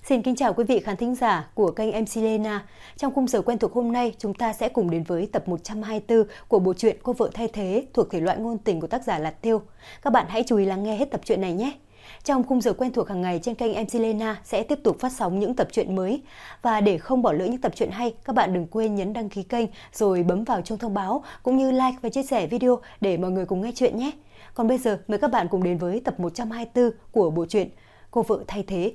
Xin kính chào quý vị khán thính giả của kênh MC Lena. Trong khung giờ quen thuộc hôm nay, chúng ta sẽ cùng đến với tập 124 của bộ truyện Cô vợ thay thế thuộc thể loại ngôn tình của tác giả Lạt Tiêu. Các bạn hãy chú ý lắng nghe hết tập truyện này nhé. Trong khung giờ quen thuộc hàng ngày trên kênh MC Lena sẽ tiếp tục phát sóng những tập truyện mới. Và để không bỏ lỡ những tập truyện hay, các bạn đừng quên nhấn đăng ký kênh rồi bấm vào chuông thông báo cũng như like và chia sẻ video để mọi người cùng nghe chuyện nhé. Còn bây giờ, mời các bạn cùng đến với tập 124 của bộ truyện Cô vợ thay thế.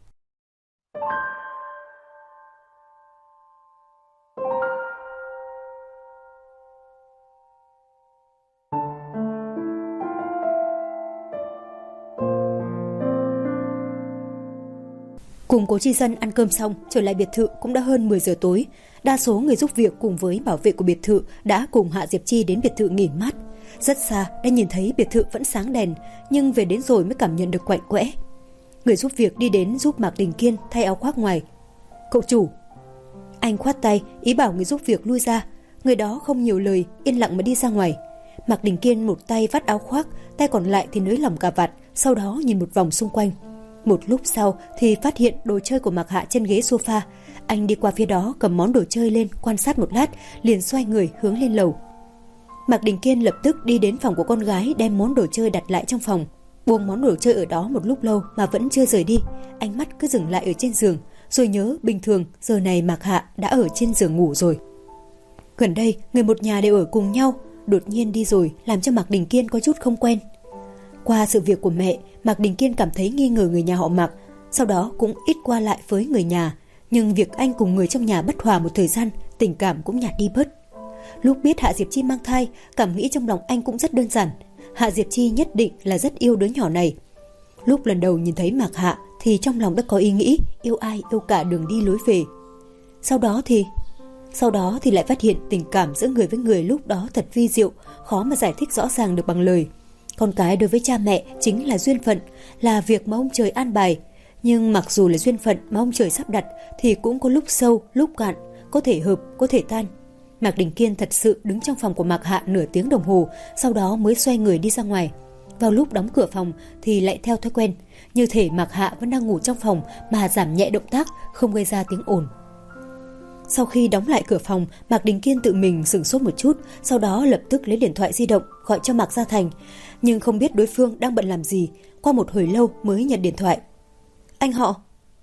Cùng Cố Chi Dân ăn cơm xong, trở lại biệt thự cũng đã hơn 10 giờ tối. Đa số người giúp việc cùng với bảo vệ của biệt thự đã cùng Hạ Diệp Chi đến biệt thự nghỉ mát. Rất xa đã nhìn thấy biệt thự vẫn sáng đèn, nhưng về đến rồi mới cảm nhận được quạnh quẽ. Người giúp việc đi đến giúp Mạc Đình Kiên thay áo khoác ngoài. Cậu chủ. Anh khoát tay, ý bảo người giúp việc lui ra. Người đó không nhiều lời, yên lặng mà đi ra ngoài. Mạc Đình Kiên một tay vắt áo khoác, tay còn lại thì nới lỏng cà vạt, sau đó nhìn một vòng xung quanh. Một lúc sau thì phát hiện đồ chơi của Mạc Hạ trên ghế sofa. Anh đi qua phía đó cầm món đồ chơi lên quan sát một lát, liền xoay người hướng lên lầu. Mạc Đình Kiên lập tức đi đến phòng của con gái, đem món đồ chơi đặt lại trong phòng. Buông món đồ chơi ở đó một lúc lâu mà vẫn chưa rời đi. Ánh mắt cứ dừng lại ở trên giường, rồi nhớ bình thường giờ này Mạc Hạ đã ở trên giường ngủ rồi. Gần đây người một nhà đều ở cùng nhau, đột nhiên đi rồi làm cho Mạc Đình Kiên có chút không quen. Qua sự việc của mẹ, Mạc Đình Kiên cảm thấy nghi ngờ người nhà họ Mạc, sau đó cũng ít qua lại với người nhà. Nhưng việc anh cùng người trong nhà bất hòa một thời gian, tình cảm cũng nhạt đi bớt. Lúc biết Hạ Diệp Chi mang thai, cảm nghĩ trong lòng anh cũng rất đơn giản. Hạ Diệp Chi nhất định là rất yêu đứa nhỏ này. Lúc lần đầu nhìn thấy Mạc Hạ thì trong lòng đã có ý nghĩ yêu ai yêu cả đường đi lối về. Sau đó thì lại phát hiện tình cảm giữa người với người lúc đó thật vi diệu, khó mà giải thích rõ ràng được bằng lời. Con cái đối với cha mẹ chính là duyên phận, là việc mà ông trời an bài. Nhưng mặc dù là duyên phận mà ông trời sắp đặt thì cũng có lúc sâu, lúc cạn, có thể hợp, có thể tan. Mạc Đình Kiên thật sự đứng trong phòng của Mạc Hạ nửa tiếng đồng hồ, sau đó mới xoay người đi ra ngoài. Vào lúc đóng cửa phòng thì lại theo thói quen, như thể Mạc Hạ vẫn đang ngủ trong phòng mà giảm nhẹ động tác, không gây ra tiếng ồn. Sau khi đóng lại cửa phòng, Mạc Đình Kiên tự mình sửng sốt một chút, sau đó lập tức lấy điện thoại di động gọi cho Mạc Gia Thành, nhưng không biết đối phương đang bận làm gì. Qua một hồi lâu mới nhận điện thoại. Anh họ.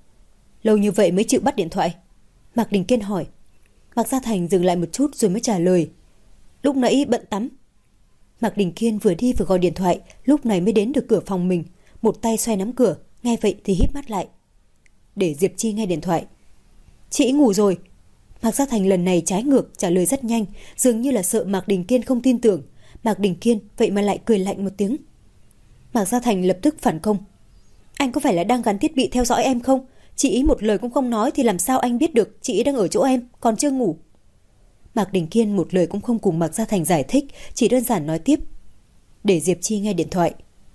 Lâu như vậy mới chịu bắt điện thoại? Mạc Đình Kiên hỏi. Mạc Gia Thành dừng lại một chút rồi mới trả lời. Lúc nãy bận tắm. Mạc Đình Kiên vừa đi vừa gọi điện thoại, lúc này mới đến được cửa phòng mình, một tay xoay nắm cửa, nghe vậy thì híp mắt lại. Để Diệp Chi nghe điện thoại. Chị ngủ rồi. Mạc Gia Thành lần này trái ngược trả lời rất nhanh, dường như là sợ Mạc Đình Kiên không tin tưởng. Mạc Đình Kiên vậy mà lại cười lạnh một tiếng. Mạc Gia Thành lập tức phản công. Anh có phải là đang gắn thiết bị theo dõi em không? Chị ý một lời cũng không nói thì làm sao anh biết được chị ý đang ở chỗ em, còn chưa ngủ? Mạc Đình Kiên một lời cũng không cùng Mạc Gia Thành giải thích, chỉ đơn giản nói tiếp. Để Diệp Chi nghe điện thoại.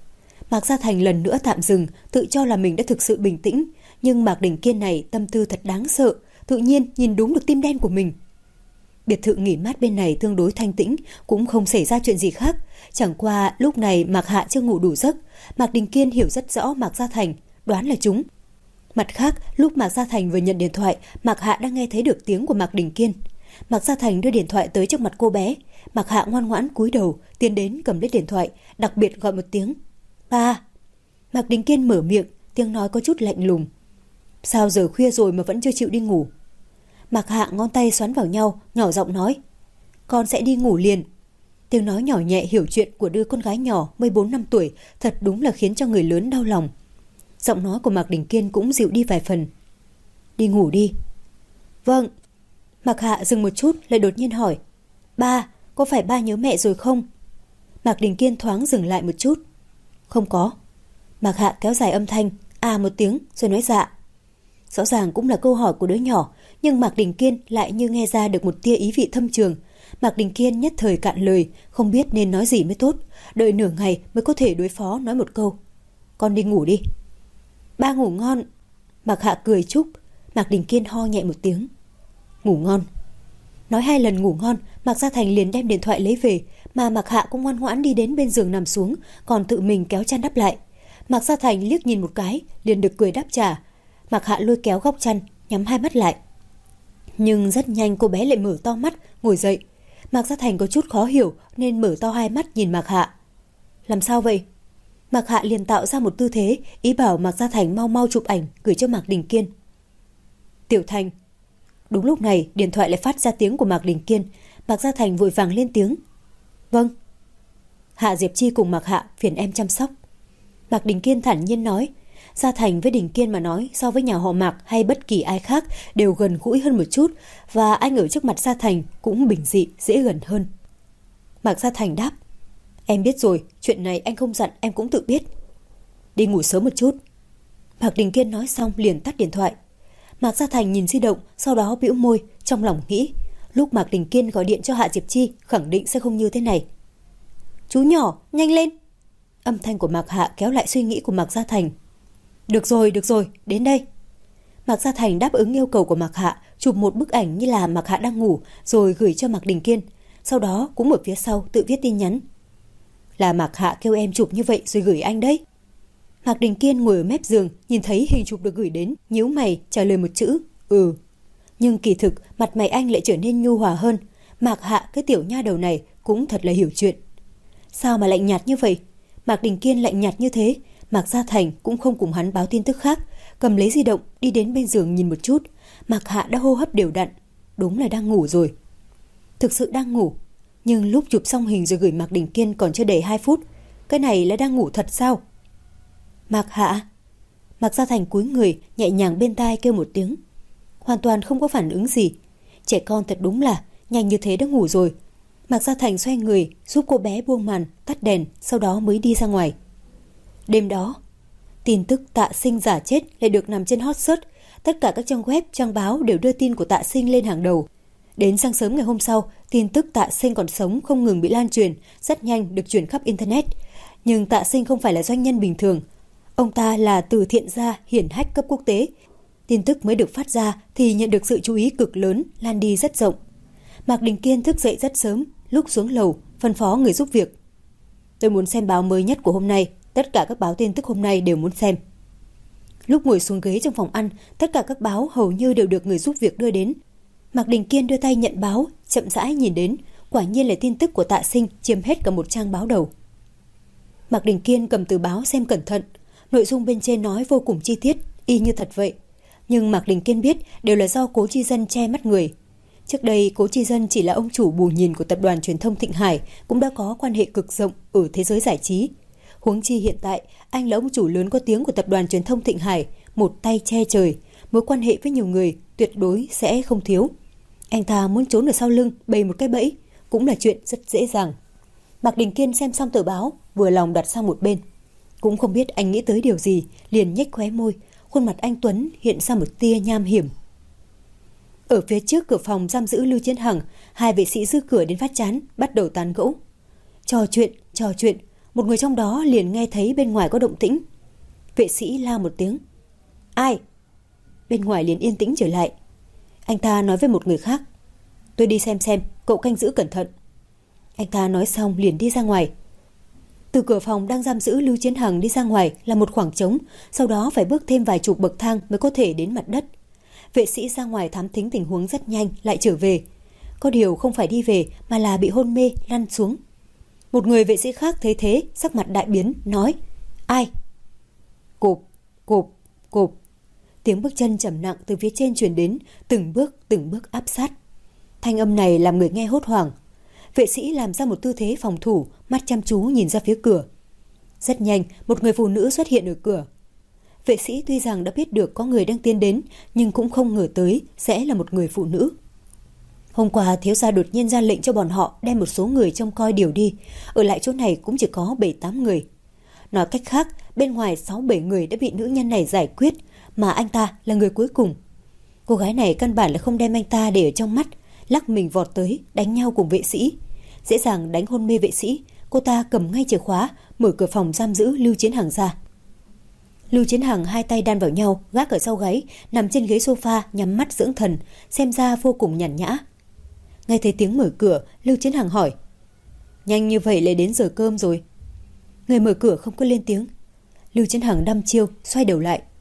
Mạc Gia Thành lần nữa tạm dừng, tự cho là mình đã thực sự bình tĩnh, nhưng Mạc Đình Kiên này tâm tư thật đáng sợ, tự nhiên nhìn đúng được tim đen của mình. Biệt thự nghỉ mát bên này tương đối thanh tĩnh, cũng không xảy ra chuyện gì khác. Chẳng qua lúc này Mạc Hạ chưa ngủ đủ giấc. Mạc Đình Kiên hiểu rất rõ Mạc Gia Thành, đoán là chúng. Mặt khác, lúc Mạc Gia Thành vừa nhận điện thoại, Mạc Hạ đang nghe thấy được tiếng của Mạc Đình Kiên. Mạc Gia Thành đưa điện thoại tới trước mặt cô bé. Mạc Hạ ngoan ngoãn cúi đầu, tiến đến cầm lấy điện thoại, đặc biệt gọi một tiếng. Ba. Mạc Đình Kiên mở miệng, tiếng nói có chút lạnh lùng. Sao giờ khuya rồi mà vẫn chưa chịu đi ngủ? Mạc Hạ ngón tay xoắn vào nhau, nhỏ giọng nói. Con sẽ đi ngủ liền. Tiếng nói nhỏ nhẹ hiểu chuyện của đứa con gái nhỏ 14 năm tuổi thật đúng là khiến cho người lớn đau lòng. Giọng nói của Mạc Đình Kiên cũng dịu đi vài phần. Đi ngủ đi. Vâng. Mạc Hạ dừng một chút lại đột nhiên hỏi. Ba, có phải ba nhớ mẹ rồi không? Mạc Đình Kiên thoáng dừng lại một chút. Không có. Mạc Hạ kéo dài âm thanh, một tiếng rồi nói dạ. Rõ ràng cũng là câu hỏi của đứa nhỏ, nhưng Mạc Đình Kiên lại như nghe ra được một tia ý vị thâm trường. Mạc Đình Kiên nhất thời cạn lời, không biết nên nói gì mới tốt, đợi nửa ngày mới có thể đối phó nói một câu. Con đi ngủ đi. Ba ngủ ngon. Mạc Hạ cười chúc. Mạc Đình Kiên ho nhẹ một tiếng. Ngủ ngon. Nói 2 lần ngủ ngon, Mạc Gia Thành liền đem điện thoại lấy về, mà Mạc Hạ cũng ngoan ngoãn đi đến bên giường nằm xuống, còn tự mình kéo chăn đắp lại. Mạc Gia Thành liếc nhìn một cái, liền được cười đáp trả. Mạc Hạ lôi kéo góc chăn, nhắm hai mắt lại. Nhưng rất nhanh cô bé lại mở to mắt, ngồi dậy. Mạc Gia Thành có chút khó hiểu nên mở to hai mắt nhìn Mạc Hạ. Làm sao vậy? Mạc Hạ liền tạo ra một tư thế, ý bảo Mạc Gia Thành mau mau chụp ảnh gửi cho Mạc Đình Kiên. Tiểu Thành. Đúng lúc này điện thoại lại phát ra tiếng của Mạc Đình Kiên. Mạc Gia Thành vội vàng lên tiếng. Vâng. Hạ Diệp Chi cùng Mạc Hạ phiền em chăm sóc. Mạc Đình Kiên thản nhiên nói. Gia Thành với Đình Kiên mà nói so với nhà họ Mạc hay bất kỳ ai khác đều gần gũi hơn một chút, và anh ở trước mặt Gia Thành cũng bình dị, dễ gần hơn. Mạc Gia Thành đáp. Em biết rồi, chuyện này anh không dặn em cũng tự biết. Đi ngủ sớm một chút. Mạc Đình Kiên nói xong liền tắt điện thoại. Mạc Gia Thành nhìn di động, sau đó bĩu môi, trong lòng nghĩ, lúc Mạc Đình Kiên gọi điện cho Hạ Diệp Chi khẳng định sẽ không như thế này. Chú nhỏ, nhanh lên. Âm thanh của Mạc Hạ kéo lại suy nghĩ của Mạc Gia Thành. Được rồi, đến đây. Mạc Gia Thành đáp ứng yêu cầu của Mạc Hạ, chụp một bức ảnh như là Mạc Hạ đang ngủ rồi gửi cho Mạc Đình Kiên. Sau đó cũng ở phía sau tự viết tin nhắn. Là Mạc Hạ kêu em chụp như vậy rồi gửi anh đấy. Mạc Đình Kiên ngồi ở mép giường, nhìn thấy hình chụp được gửi đến, nhíu mày trả lời một chữ, ừ. Nhưng kỳ thực mặt mày anh lại trở nên nhu hòa hơn. Mạc Hạ cái tiểu nha đầu này cũng thật là hiểu chuyện. Sao mà lạnh nhạt như vậy? Mạc Đình Kiên lạnh nhạt như thế. Mạc Gia Thành cũng không cùng hắn báo tin tức khác, cầm lấy di động đi đến bên giường nhìn một chút. Mạc Hạ đã hô hấp đều đặn, đúng là đang ngủ rồi. Thực sự đang ngủ. Nhưng lúc chụp xong hình rồi gửi Mạc Đình Kiên còn chưa đầy 2 phút. Cái này là đang ngủ thật sao? Mạc Hạ. Mạc Gia Thành cúi người nhẹ nhàng bên tai kêu một tiếng. Hoàn toàn không có phản ứng gì. Trẻ con thật đúng là nhanh như thế đã ngủ rồi. Mạc Gia Thành xoay người giúp cô bé buông màn, tắt đèn, sau đó mới đi ra ngoài. Đêm đó, tin tức Tạ Sinh giả chết lại được nằm trên hot search. Tất cả các trang web, trang báo đều đưa tin của Tạ Sinh lên hàng đầu. Đến sáng sớm ngày hôm sau, tin tức Tạ Sinh còn sống không ngừng bị lan truyền, rất nhanh được truyền khắp Internet. Nhưng Tạ Sinh không phải là doanh nhân bình thường. Ông ta là từ thiện gia hiển hách cấp quốc tế. Tin tức mới được phát ra thì nhận được sự chú ý cực lớn, lan đi rất rộng. Mạc Đình Kiên thức dậy rất sớm, lúc xuống lầu, phân phó người giúp việc. Tôi muốn xem báo mới nhất của hôm nay, tất cả các báo tin tức hôm nay đều muốn xem. Lúc ngồi xuống ghế trong phòng ăn, tất cả các báo hầu như đều được người giúp việc đưa đến. Mạc Đình Kiên đưa tay nhận báo, chậm rãi nhìn đến, quả nhiên là tin tức của Tạ Sinh chiếm hết cả một trang báo đầu. Mạc Đình Kiên cầm tờ báo xem cẩn thận, nội dung bên trên nói vô cùng chi tiết, y như thật vậy. Nhưng Mạc Đình Kiên biết đều là do Cố Chi Dân che mắt người. Trước đây Cố Chi Dân chỉ là ông chủ bù nhìn của tập đoàn truyền thông Thịnh Hải, cũng đã có quan hệ cực rộng ở thế giới giải trí. Huống chi hiện tại, anh là ông chủ lớn có tiếng của tập đoàn truyền thông Thịnh Hải, một tay che trời, mối quan hệ với nhiều người tuyệt đối sẽ không thiếu. Anh ta muốn trốn ở sau lưng bày một cái bẫy cũng là chuyện rất dễ dàng. Mạc Đình Kiên xem xong tờ báo, vừa lòng đặt sang một bên. Cũng không biết anh nghĩ tới điều gì, liền nhếch khóe môi, khuôn mặt anh tuấn hiện ra một tia nham hiểm. Ở phía trước cửa phòng giam giữ Lưu Chiến Hằng, hai vệ sĩ giữ cửa đến phát chán, bắt đầu tán gẫu. Trò chuyện, một người trong đó liền nghe thấy bên ngoài có động tĩnh. Vệ sĩ la một tiếng. Ai? Bên ngoài liền yên tĩnh trở lại. Anh ta nói với một người khác. Tôi đi xem, cậu canh giữ cẩn thận. Anh ta nói xong liền đi ra ngoài. Từ cửa phòng đang giam giữ Lưu Chiến Hằng đi ra ngoài là một khoảng trống, sau đó phải bước thêm vài chục bậc thang mới có thể đến mặt đất. Vệ sĩ ra ngoài thám thính tình huống rất nhanh lại trở về. Có điều không phải đi về mà là bị hôn mê lăn xuống. Một người vệ sĩ khác thấy thế, sắc mặt đại biến, nói. Ai? Cộp, cộp, cộp. Tiếng bước chân trầm nặng từ phía trên truyền đến, từng bước áp sát. Thanh âm này làm người nghe hốt hoảng. Vệ sĩ làm ra một tư thế phòng thủ, mắt chăm chú nhìn ra phía cửa. Rất nhanh, một người phụ nữ xuất hiện ở cửa. Vệ sĩ tuy rằng đã biết được có người đang tiến đến, nhưng cũng không ngờ tới sẽ là một người phụ nữ. Hôm qua thiếu gia đột nhiên ra lệnh cho bọn họ đem một số người trông coi điều đi. Ở lại chỗ này cũng chỉ có 7-8 người. Nói cách khác, bên ngoài 6-7 người đã bị nữ nhân này giải quyết, mà anh ta là người cuối cùng. Cô gái này căn bản là không đem anh ta để ở trong mắt, lắc mình vọt tới, đánh nhau cùng vệ sĩ. Dễ dàng đánh hôn mê vệ sĩ, cô ta cầm ngay chìa khóa, mở cửa phòng giam giữ Lưu Chiến Hằng ra. Lưu Chiến Hằng hai tay đan vào nhau, gác ở sau gáy, nằm trên ghế sofa nhắm mắt dưỡng thần, xem ra vô cùng nhàn nhã. Nghe thấy tiếng mở cửa, Lưu Chiến Hằng hỏi. Nhanh như vậy lại đến giờ cơm rồi. Người mở cửa không có lên tiếng. Lưu Chiến Hằng đăm chiêu, xoay đầu lại.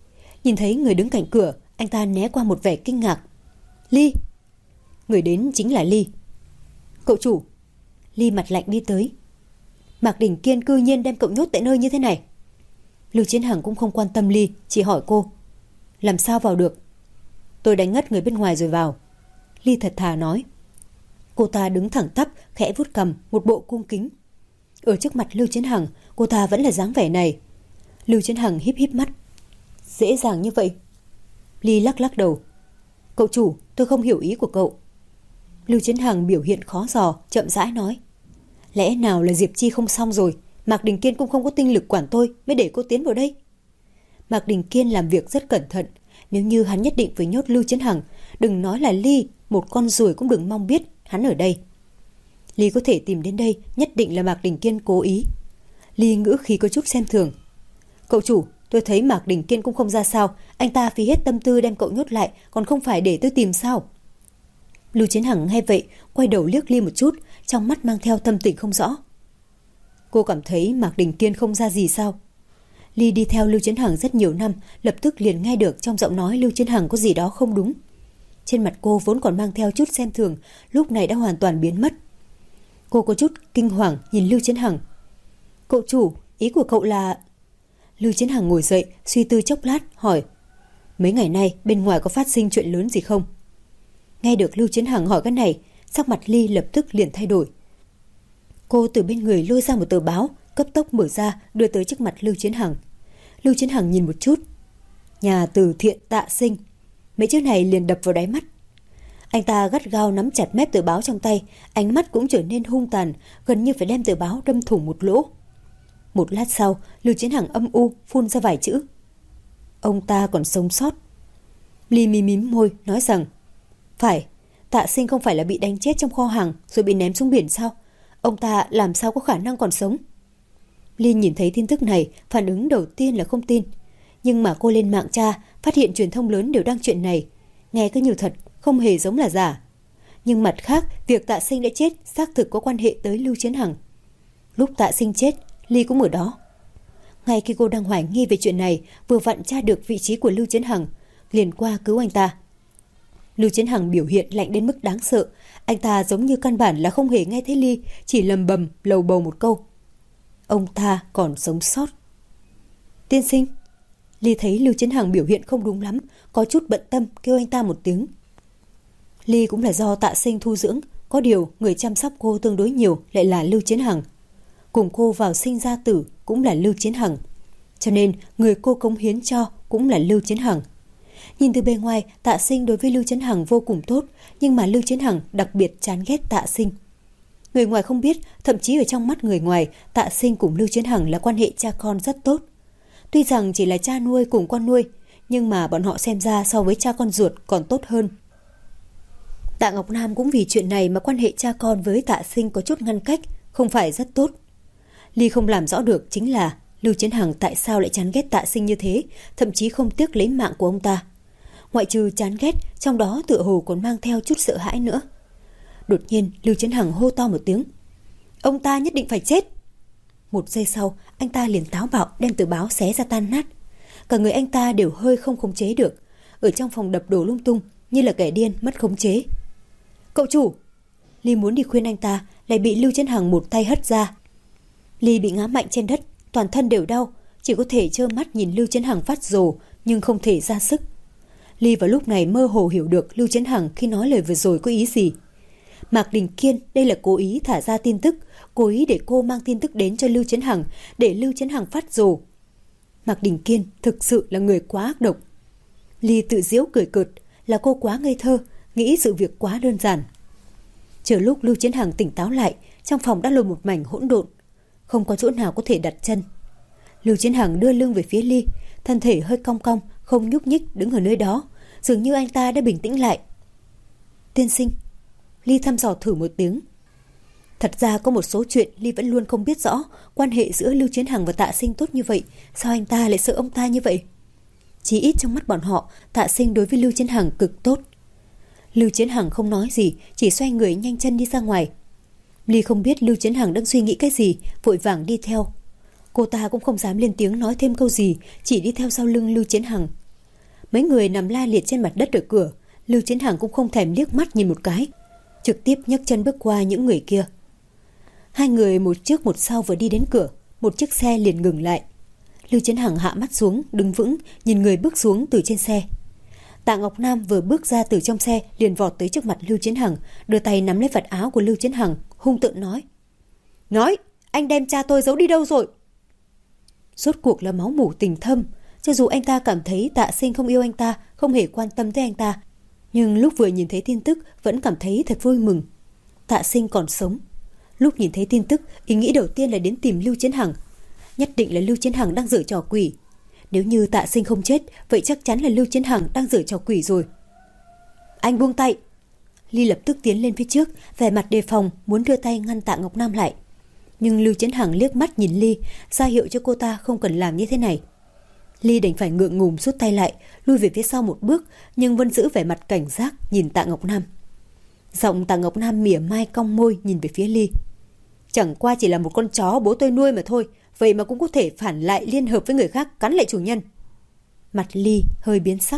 Nhìn thấy người đứng cạnh cửa, anh ta né qua một vẻ kinh ngạc. Ly! Người đến chính là Ly. Cậu chủ! Ly mặt lạnh đi tới. Mạc Đình Kiên cư nhiên đem cậu nhốt tại nơi như thế này. Lưu Chiến Hằng cũng không quan tâm Ly, chỉ hỏi cô. Làm sao vào được? Tôi đánh ngất người bên ngoài rồi vào. Ly thật thà nói. Cô ta đứng thẳng tắp, khẽ vuốt cằm, một bộ cung kính. Ở trước mặt Lưu Chiến Hằng, cô ta vẫn là dáng vẻ này. Lưu Chiến Hằng híp híp mắt. Dễ dàng như vậy? Ly lắc lắc đầu. Cậu chủ, tôi không hiểu ý của cậu. Lưu Chiến Hằng biểu hiện khó dò, chậm rãi nói. Lẽ nào là Diệp Chi không xong rồi? Mạc Đình Kiên cũng không có tinh lực quản tôi mới để cô tiến vào đây. Mạc Đình Kiên làm việc rất cẩn thận. Nếu như hắn nhất định phải nhốt Lưu Chiến Hằng, đừng nói là Ly, một con ruồi cũng đừng mong biết hắn ở đây. Ly có thể tìm đến đây, nhất định là Mạc Đình Kiên cố ý. Ly ngữ khí có chút xem thường. Cậu chủ, tôi thấy Mạc Đình Kiên cũng không ra sao. Anh ta phí hết tâm tư đem cậu nhốt lại, còn không phải để tôi tìm sao? Lưu Chiến Hằng nghe vậy, quay đầu liếc Ly một chút, trong mắt mang theo tâm tình không rõ. Cô cảm thấy Mạc Đình Kiên không ra gì sao? Ly đi theo Lưu Chiến Hằng rất nhiều năm, lập tức liền nghe được trong giọng nói Lưu Chiến Hằng có gì đó không đúng. Trên mặt cô vốn còn mang theo chút xem thường, lúc này đã hoàn toàn biến mất. Cô có chút kinh hoàng nhìn Lưu Chiến Hằng. Cậu chủ, ý của cậu là... Lưu Chiến Hằng ngồi dậy, suy tư chốc lát, hỏi. Mấy ngày nay bên ngoài có phát sinh chuyện lớn gì không? Nghe được Lưu Chiến Hằng hỏi cái này, sắc mặt Ly lập tức liền thay đổi. Cô từ bên người lôi ra một tờ báo, cấp tốc mở ra, đưa tới trước mặt Lưu Chiến Hằng. Lưu Chiến Hằng nhìn một chút. Nhà từ thiện Tạ Sinh. Mấy chữ này liền đập vào đáy mắt. Anh ta gắt gao nắm chặt mép tờ báo trong tay, ánh mắt cũng trở nên hung tàn, gần như phải đem tờ báo đâm thủng một lỗ. Một lát sau, Lưu Chiến Hằng âm u phun ra vài chữ. Ông ta còn sống sót. Ly mím môi nói rằng, phải, Tạ Sinh không phải là bị đánh chết trong kho hàng rồi bị ném xuống biển sao? Ông ta làm sao có khả năng còn sống? Ly nhìn thấy tin tức này, phản ứng đầu tiên là không tin. Nhưng mà cô lên mạng tra, phát hiện truyền thông lớn đều đăng chuyện này. Nghe cứ như thật, không hề giống là giả. Nhưng mặt khác, việc Tạ Sinh đã chết xác thực có quan hệ tới Lưu Chiến Hằng. Lúc Tạ Sinh chết, Ly cũng ở đó. Ngay khi cô đang hoài nghi về chuyện này, vừa vặn tra được vị trí của Lưu Chiến Hằng, liền qua cứu anh ta. Lưu Chiến Hằng biểu hiện lạnh đến mức đáng sợ. Anh ta giống như căn bản là không hề nghe thấy Ly, chỉ lầm bầm lầu bầu một câu. Ông ta còn sống sót. Tiên sinh. Ly thấy Lưu Chiến Hằng biểu hiện không đúng lắm, có chút bận tâm kêu anh ta một tiếng. Ly cũng là do Tạ Sinh thu dưỡng, có điều người chăm sóc cô tương đối nhiều lại là Lưu Chiến Hằng. Cùng cô vào sinh ra tử cũng là Lưu Chiến Hằng. Cho nên người cô cống hiến cho cũng là Lưu Chiến Hằng. Nhìn từ bề ngoài, Tạ Sinh đối với Lưu Chiến Hằng vô cùng tốt, nhưng mà Lưu Chiến Hằng đặc biệt chán ghét Tạ Sinh. Người ngoài không biết, thậm chí ở trong mắt người ngoài, Tạ Sinh cùng Lưu Chiến Hằng là quan hệ cha con rất tốt. Tuy rằng chỉ là cha nuôi cùng con nuôi, nhưng mà bọn họ xem ra so với cha con ruột còn tốt hơn. Tạ Ngọc Nam cũng vì chuyện này mà quan hệ cha con với Tạ Sinh có chút ngăn cách, không phải rất tốt. Ly không làm rõ được chính là Lưu Chiến Hằng tại sao lại chán ghét Tạ Sinh như thế, thậm chí không tiếc lấy mạng của ông ta. Ngoại trừ chán ghét, trong đó tựa hồ còn mang theo chút sợ hãi nữa. Đột nhiên Lưu Chiến Hằng hô to một tiếng. Ông ta nhất định phải chết. Một giây sau, anh ta liền táo bạo đem tờ báo xé ra tan nát. Cả người anh ta đều hơi không khống chế được, ở trong phòng đập đổ lung tung như là kẻ điên mất khống chế. Cậu chủ! Ly muốn đi khuyên anh ta, lại bị Lưu Chiến Hằng một tay hất ra. Ly bị ngã mạnh trên đất, toàn thân đều đau, chỉ có thể trơ mắt nhìn Lưu Chiến Hằng phát rồ, nhưng không thể ra sức. Ly vào lúc này mơ hồ hiểu được Lưu Chiến Hằng khi nói lời vừa rồi có ý gì. Mạc Đình Kiên đây là cố ý thả ra tin tức, cố ý để cô mang tin tức đến cho Lưu Chiến Hằng, để Lưu Chiến Hằng phát rồ. Mạc Đình Kiên thực sự là người quá ác độc. Ly tự giễu cười cợt, là cô quá ngây thơ, nghĩ sự việc quá đơn giản. Chờ lúc Lưu Chiến Hằng tỉnh táo lại, trong phòng đã lôi một mảnh hỗn độn, không có chỗ nào có thể đặt chân. Lưu Chiến Hằng đưa lưng về phía Ly, thân thể hơi cong cong, không nhúc nhích đứng ở nơi đó, dường như anh ta đã bình tĩnh lại. Tiên sinh. Ly thăm dò thử một tiếng. Thật ra có một số chuyện Ly vẫn luôn không biết rõ, quan hệ giữa Lưu Chiến Hằng và Tạ Sinh tốt như vậy, sao anh ta lại sợ ông ta như vậy? Chỉ ít trong mắt bọn họ, Tạ Sinh đối với Lưu Chiến Hằng cực tốt. Lưu Chiến Hằng không nói gì, chỉ xoay người nhanh chân đi ra ngoài. Ly không biết Lưu Chiến Hằng đang suy nghĩ cái gì, vội vàng đi theo. Cô ta cũng không dám lên tiếng nói thêm câu gì, chỉ đi theo sau lưng Lưu Chiến Hằng. Mấy người nằm la liệt trên mặt đất ở cửa, Lưu Chiến Hằng cũng không thèm liếc mắt nhìn một cái, trực tiếp nhấc chân bước qua những người kia. Hai người một trước một sau vừa đi đến cửa, một chiếc xe liền ngừng lại. Lưu Chiến Hằng hạ mắt xuống, đứng vững, nhìn người bước xuống từ trên xe. Tạ Ngọc Nam vừa bước ra từ trong xe liền vọt tới trước mặt Lưu Chiến Hằng, đưa tay nắm lấy vạt áo của Lưu Chiến Hằng, hung tợn nói, anh đem cha tôi giấu đi đâu rồi? Rốt cuộc là máu mủ tình thâm, cho dù anh ta cảm thấy Tạ Sinh không yêu anh ta, không hề quan tâm tới anh ta, nhưng lúc vừa nhìn thấy tin tức vẫn cảm thấy thật vui mừng. Tạ Sinh còn sống. Lúc nhìn thấy tin tức, ý nghĩ đầu tiên là đến tìm Lưu Chiến Hằng. Nhất định là Lưu Chiến Hằng đang giở trò quỷ. Nếu như Tạ Sinh không chết, vậy chắc chắn là Lưu Chiến Hằng đang giở trò quỷ rồi. Anh buông tay. Ly lập tức tiến lên phía trước, vẻ mặt đề phòng, muốn đưa tay ngăn Tạ Ngọc Nam lại. Nhưng Lưu Chiến Hằng liếc mắt nhìn Ly, ra hiệu cho cô ta không cần làm như thế này. Ly đành phải ngượng ngùng rút tay lại, lui về phía sau một bước, nhưng vẫn giữ vẻ mặt cảnh giác nhìn Tạ Ngọc Nam. Giọng Tạ Ngọc Nam mỉa mai cong môi nhìn về phía Ly. Chẳng qua chỉ là một con chó bố tôi nuôi mà thôi, vậy mà cũng có thể phản lại liên hợp với người khác cắn lại chủ nhân. Mặt Ly hơi biến sắc.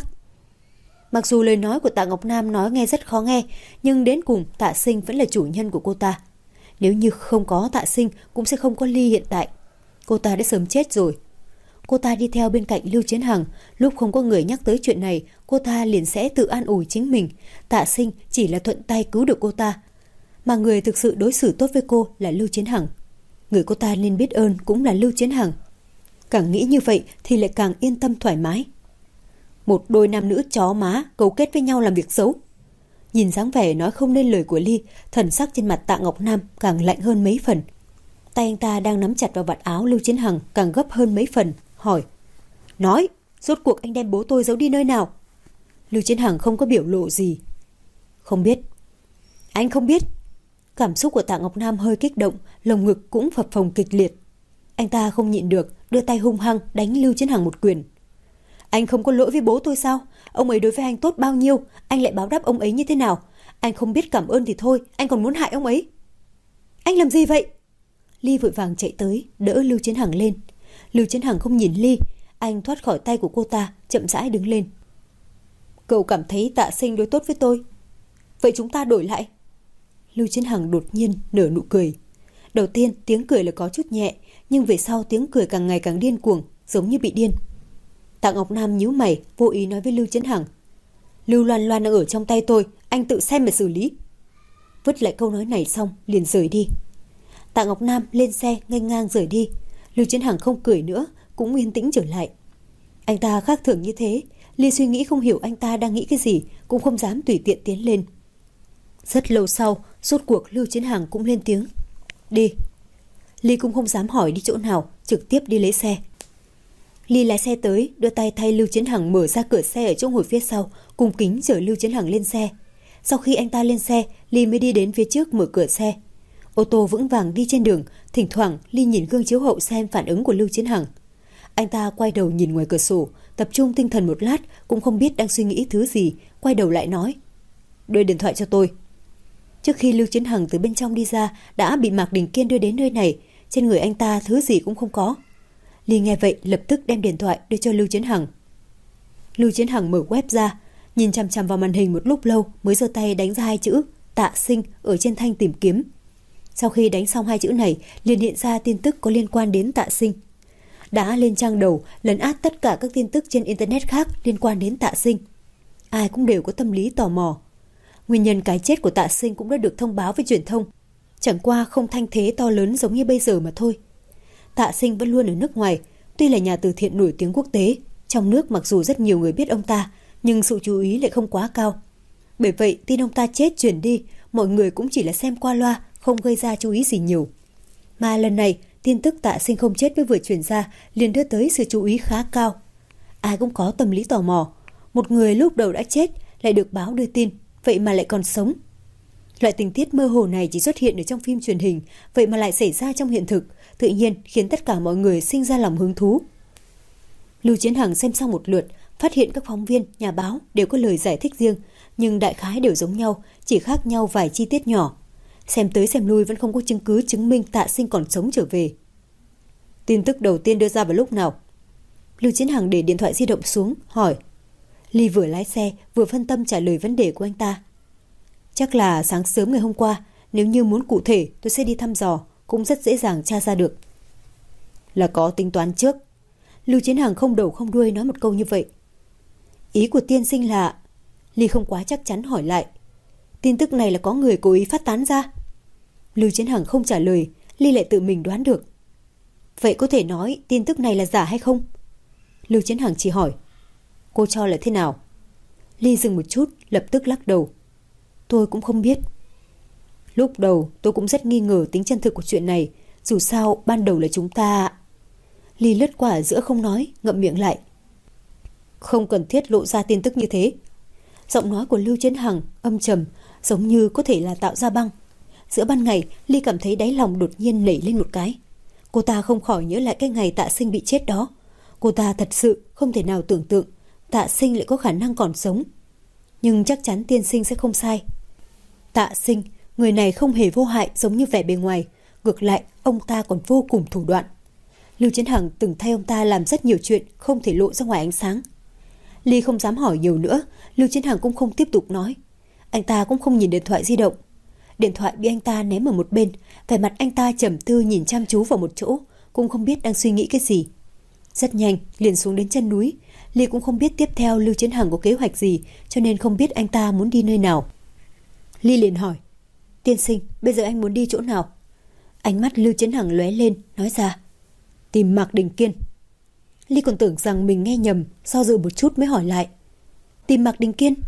Mặc dù lời nói của Tạ Ngọc Nam nói nghe rất khó nghe, nhưng đến cùng Tạ Sinh vẫn là chủ nhân của cô ta. Nếu như không có Tạ Sinh cũng sẽ không có Ly hiện tại. Cô ta đã sớm chết rồi. Cô ta đi theo bên cạnh Lưu Chiến Hằng, lúc không có người nhắc tới chuyện này, cô ta liền sẽ tự an ủi chính mình. Tạ Sinh chỉ là thuận tay cứu được cô ta, mà người thực sự đối xử tốt với cô là Lưu Chiến Hằng. Người cô ta nên biết ơn cũng là Lưu Chiến Hằng. Càng nghĩ như vậy thì lại càng yên tâm thoải mái. Một đôi nam nữ chó má cấu kết với nhau làm việc xấu. Nhìn dáng vẻ nói không nên lời của Ly, thần sắc trên mặt Tạ Ngọc Nam càng lạnh hơn mấy phần. Tay anh ta đang nắm chặt vào vạt áo Lưu Chiến Hằng càng gấp hơn mấy phần, hỏi: Nói, rốt cuộc anh đem bố tôi giấu đi nơi nào? Lưu Chiến Hằng không có biểu lộ gì. Không biết. Anh không biết. Cảm xúc của Tạ Ngọc Nam hơi kích động, lồng ngực cũng phập phồng kịch liệt. Anh ta không nhịn được, đưa tay hung hăng đánh Lưu Chiến Hằng một quyền. Anh không có lỗi với bố tôi sao? Ông ấy đối với anh tốt bao nhiêu, anh lại báo đáp ông ấy như thế nào? Anh không biết cảm ơn thì thôi, anh còn muốn hại ông ấy. Anh làm gì vậy? Ly vội vàng chạy tới, đỡ Lưu Chiến Hằng lên. Lưu Chiến Hằng không nhìn Ly, anh thoát khỏi tay của cô ta, chậm rãi đứng lên. Cậu cảm thấy Tạ Sinh đối tốt với tôi, vậy chúng ta đổi lại. Lưu Chiến Hằng đột nhiên nở nụ cười. Đầu tiên tiếng cười là có chút nhẹ, nhưng về sau tiếng cười càng ngày càng điên cuồng, giống như bị điên. Tạ Ngọc Nam nhíu mày, vô ý nói với Lưu Chiến Hằng: Lưu Loan Loan đang ở trong tay tôi, anh tự xem mà xử lý. Vứt lại câu nói này xong liền rời đi. Tạ Ngọc Nam lên xe nghênh ngang rời đi. Lưu Chiến Hằng không cười nữa, cũng yên tĩnh trở lại. Anh ta khác thường như thế, Ly suy nghĩ không hiểu anh ta đang nghĩ cái gì, cũng không dám tùy tiện tiến lên. Rất lâu sau, rốt cuộc Lưu Chiến Hằng cũng lên tiếng: Đi. Ly cũng không dám hỏi đi chỗ nào, trực tiếp đi lấy xe. Ly lái xe tới, đưa tay thay Lưu Chiến Hằng mở ra cửa xe ở chỗ ngồi phía sau, cung kính chở Lưu Chiến Hằng lên xe. Sau khi anh ta lên xe, Ly mới đi đến phía trước mở cửa xe. Ô tô vững vàng đi trên đường, thỉnh thoảng Ly nhìn gương chiếu hậu xem phản ứng của Lưu Chiến Hằng. Anh ta quay đầu nhìn ngoài cửa sổ, tập trung tinh thần một lát, cũng không biết đang suy nghĩ thứ gì, quay đầu lại nói: Đưa điện thoại cho tôi. Trước khi Lưu Chiến Hằng từ bên trong đi ra, đã bị Mạc Đình Kiên đưa đến nơi này, trên người anh ta thứ gì cũng không có. Ly nghe vậy lập tức đem điện thoại đưa cho Lưu Chiến Hằng. Lưu Chiến Hằng mở web ra, nhìn chằm chằm vào màn hình một lúc lâu mới giơ tay đánh ra hai chữ Tạ Sinh ở trên thanh tìm kiếm. Sau khi đánh xong hai chữ này, liền hiện ra tin tức có liên quan đến Tạ Sinh. Đã lên trang đầu, lấn át tất cả các tin tức trên internet khác liên quan đến Tạ Sinh. Ai cũng đều có tâm lý tò mò. Nguyên nhân cái chết của Tạ Sinh cũng đã được thông báo với truyền thông, chẳng qua không thanh thế to lớn giống như bây giờ mà thôi. Tạ Sinh vẫn luôn ở nước ngoài, tuy là nhà từ thiện nổi tiếng quốc tế, trong nước mặc dù rất nhiều người biết ông ta, nhưng sự chú ý lại không quá cao. Bởi vậy tin ông ta chết truyền đi, mọi người cũng chỉ là xem qua loa, không gây ra chú ý gì nhiều. Mà lần này, tin tức Tạ Sinh không chết mới vừa truyền ra, liền đưa tới sự chú ý khá cao. Ai cũng có tâm lý tò mò, một người lúc đầu đã chết lại được báo đưa tin, vậy mà lại còn sống. Loại tình tiết mơ hồ này chỉ xuất hiện ở trong phim truyền hình, vậy mà lại xảy ra trong hiện thực, tự nhiên khiến tất cả mọi người sinh ra lòng hứng thú. Lưu Chiến Hằng xem xong một lượt, phát hiện các phóng viên, nhà báo đều có lời giải thích riêng, nhưng đại khái đều giống nhau, chỉ khác nhau vài chi tiết nhỏ. Xem tới xem lui vẫn không có chứng cứ chứng minh Tạ Sinh còn sống trở về. Tin tức đầu tiên đưa ra vào lúc nào? Lưu Chiến Hằng để điện thoại di động xuống, hỏi. Ly vừa lái xe vừa phân tâm trả lời vấn đề của anh ta. Chắc là sáng sớm ngày hôm qua, nếu như muốn cụ thể tôi sẽ đi thăm dò, cũng rất dễ dàng tra ra được. Là có tính toán trước. Lưu Chiến Hằng không đầu không đuôi nói một câu như vậy. Ý của tiên sinh là... Ly không quá chắc chắn hỏi lại. Tin tức này là có người cố ý phát tán ra. Lưu Chiến Hằng không trả lời, Ly lại tự mình đoán được. Vậy có thể nói tin tức này là giả hay không? Lưu Chiến Hằng chỉ hỏi. Cô cho là thế nào? Ly dừng một chút, lập tức lắc đầu. Tôi cũng không biết. Lúc đầu tôi cũng rất nghi ngờ tính chân thực của chuyện này. Dù sao ban đầu là chúng ta... Ly lướt qua ở giữa không nói, ngậm miệng lại. Không cần thiết lộ ra tin tức như thế. Giọng nói của Lưu Chiến Hằng âm trầm, giống như có thể là tạo ra băng. Giữa ban ngày, Ly cảm thấy đáy lòng đột nhiên nảy lên một cái. Cô ta không khỏi nhớ lại cái ngày Tạ Sinh bị chết đó. Cô ta thật sự không thể nào tưởng tượng Tạ Sinh lại có khả năng còn sống. Nhưng chắc chắn tiên sinh sẽ không sai. Tạ Sinh, người này không hề vô hại giống như vẻ bề ngoài. Ngược lại, ông ta còn vô cùng thủ đoạn. Lưu Chiến Hằng từng thay ông ta làm rất nhiều chuyện không thể lộ ra ngoài ánh sáng. Ly không dám hỏi nhiều nữa, Lưu Chiến Hằng cũng không tiếp tục nói. Anh ta cũng không nhìn điện thoại di động. Điện thoại bị anh ta ném ở một bên, vẻ mặt anh ta trầm tư nhìn chăm chú vào một chỗ, cũng không biết đang suy nghĩ cái gì. Rất nhanh, liền xuống đến chân núi. Ly cũng không biết tiếp theo Lưu Chiến Hằng có kế hoạch gì, cho nên không biết anh ta muốn đi nơi nào. Ly liền hỏi, tiên sinh, bây giờ anh muốn đi chỗ nào? Ánh mắt Lưu Chiến Hằng lóe lên, nói ra, tìm Mạc Đình Kiên. Ly còn tưởng rằng mình nghe nhầm, do dự một chút mới hỏi lại, tìm Mạc Đình Kiên?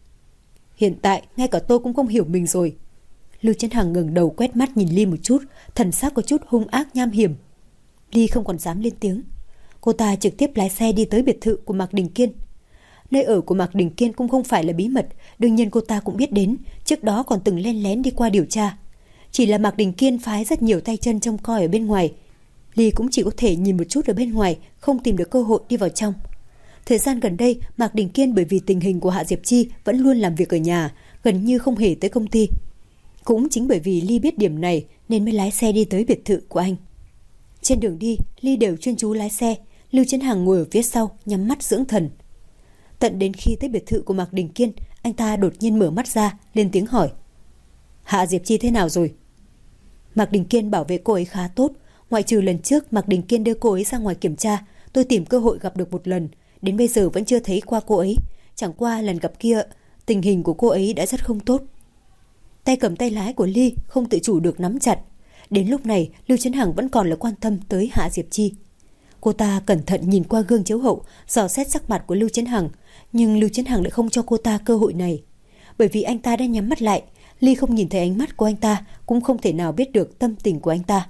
Hiện tại ngay cả tôi cũng không hiểu mình rồi. Lưu Chiến Hằng ngẩng đầu quét mắt nhìn Ly một chút, thần sắc có chút hung ác nham hiểm. Ly không còn dám lên tiếng. Cô ta trực tiếp lái xe đi tới biệt thự của Mạc Đình Kiên. Nơi ở của Mạc Đình Kiên cũng không phải là bí mật, đương nhiên cô ta cũng biết đến, trước đó còn từng len lén đi qua điều tra. Chỉ là Mạc Đình Kiên phái rất nhiều tay chân trông coi ở bên ngoài. Ly cũng chỉ có thể nhìn một chút ở bên ngoài, không tìm được cơ hội đi vào trong. Thời gian gần đây, Mạc Đình Kiên bởi vì tình hình của Hạ Diệp Chi vẫn luôn làm việc ở nhà, gần như không hề tới công ty. Cũng chính bởi vì Ly biết điểm này nên mới lái xe đi tới biệt thự của anh. Trên đường đi, Ly đều chuyên chú lái xe, Lưu Chiến Hằng ngồi ở phía sau, nhắm mắt dưỡng thần. Tận đến khi tới biệt thự của Mạc Đình Kiên, anh ta đột nhiên mở mắt ra, lên tiếng hỏi. Hạ Diệp Chi thế nào rồi? Mạc Đình Kiên bảo vệ cô ấy khá tốt. Ngoại trừ lần trước Mạc Đình Kiên đưa cô ấy ra ngoài kiểm tra, tôi tìm cơ hội gặp được một lần. Đến bây giờ vẫn chưa thấy qua cô ấy. Chẳng qua lần gặp kia, tình hình của cô ấy đã rất không tốt. Tay cầm tay lái của Ly không tự chủ được nắm chặt. Đến lúc này, Lưu Chiến Hằng vẫn còn là quan tâm tới Hạ Diệp Chi. Cô ta cẩn thận nhìn qua gương chiếu hậu, dò xét sắc mặt của Lưu Chiến Hằng. Nhưng Lưu Chiến Hằng lại không cho cô ta cơ hội này. Bởi vì anh ta đã nhắm mắt lại, Ly không nhìn thấy ánh mắt của anh ta, cũng không thể nào biết được tâm tình của anh ta.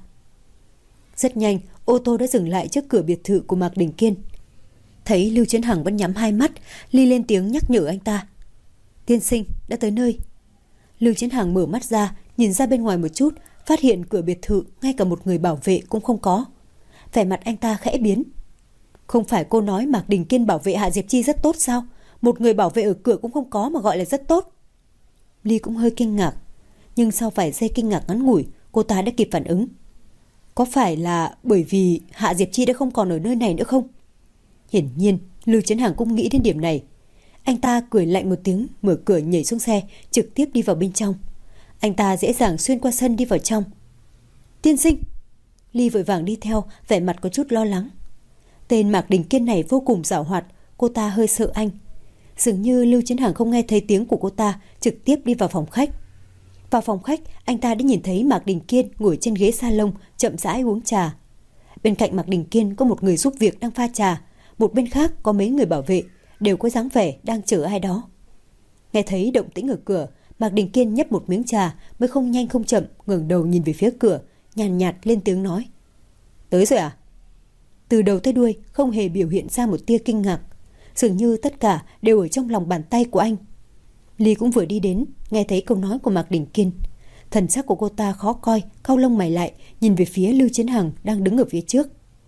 Rất nhanh, ô tô đã dừng lại trước cửa biệt thự của Mạc Đình Kiên. Thấy Lưu Chiến Hằng vẫn nhắm hai mắt, Ly lên tiếng nhắc nhở anh ta. Tiên sinh, đã tới nơi. Lưu Chiến Hằng mở mắt ra, nhìn ra bên ngoài một chút, phát hiện cửa biệt thự ngay cả một người bảo vệ cũng không có. Vẻ mặt anh ta khẽ biến. Không phải cô nói Mạc Đình Kiên bảo vệ Hạ Diệp Chi rất tốt sao? Một người bảo vệ ở cửa cũng không có mà gọi là rất tốt. Ly cũng hơi kinh ngạc, nhưng sau vài giây kinh ngạc ngắn ngủi, cô ta đã kịp phản ứng. Có phải là bởi vì Hạ Diệp Chi đã không còn ở nơi này nữa không? Hiển nhiên, Lưu Chiến Hằng cũng nghĩ đến điểm này. Anh ta cười lạnh một tiếng, mở cửa nhảy xuống xe, trực tiếp đi vào bên trong. Anh ta dễ dàng xuyên qua sân đi vào trong. Tiên sinh! Ly vội vàng đi theo, vẻ mặt có chút lo lắng. Tên Mạc Đình Kiên này vô cùng giảo hoạt, cô ta hơi sợ anh. Dường như Lưu Chiến Hằng không nghe thấy tiếng của cô ta, trực tiếp đi vào phòng khách. Vào phòng khách, anh ta đã nhìn thấy Mạc Đình Kiên ngồi trên ghế salon chậm rãi uống trà. Bên cạnh Mạc Đình Kiên có một người giúp việc đang pha trà, một bên khác có mấy người bảo vệ, đều có dáng vẻ đang chờ ai đó. Nghe thấy động tĩnh ở cửa, Mạc Đình Kiên nhấp một miếng trà mới không nhanh không chậm ngẩng đầu nhìn về phía cửa, nhàn nhạt lên tiếng nói. Tới rồi à? Từ đầu tới đuôi không hề biểu hiện ra một tia kinh ngạc, dường như tất cả đều ở trong lòng bàn tay của anh. Ly cũng vừa đi đến, nghe thấy câu nói của Mạc Đình Kiên. Thần sắc của cô ta khó coi, cau lông mày lại, nhìn về phía Lưu Chiến Hằng đang đứng ở phía trước.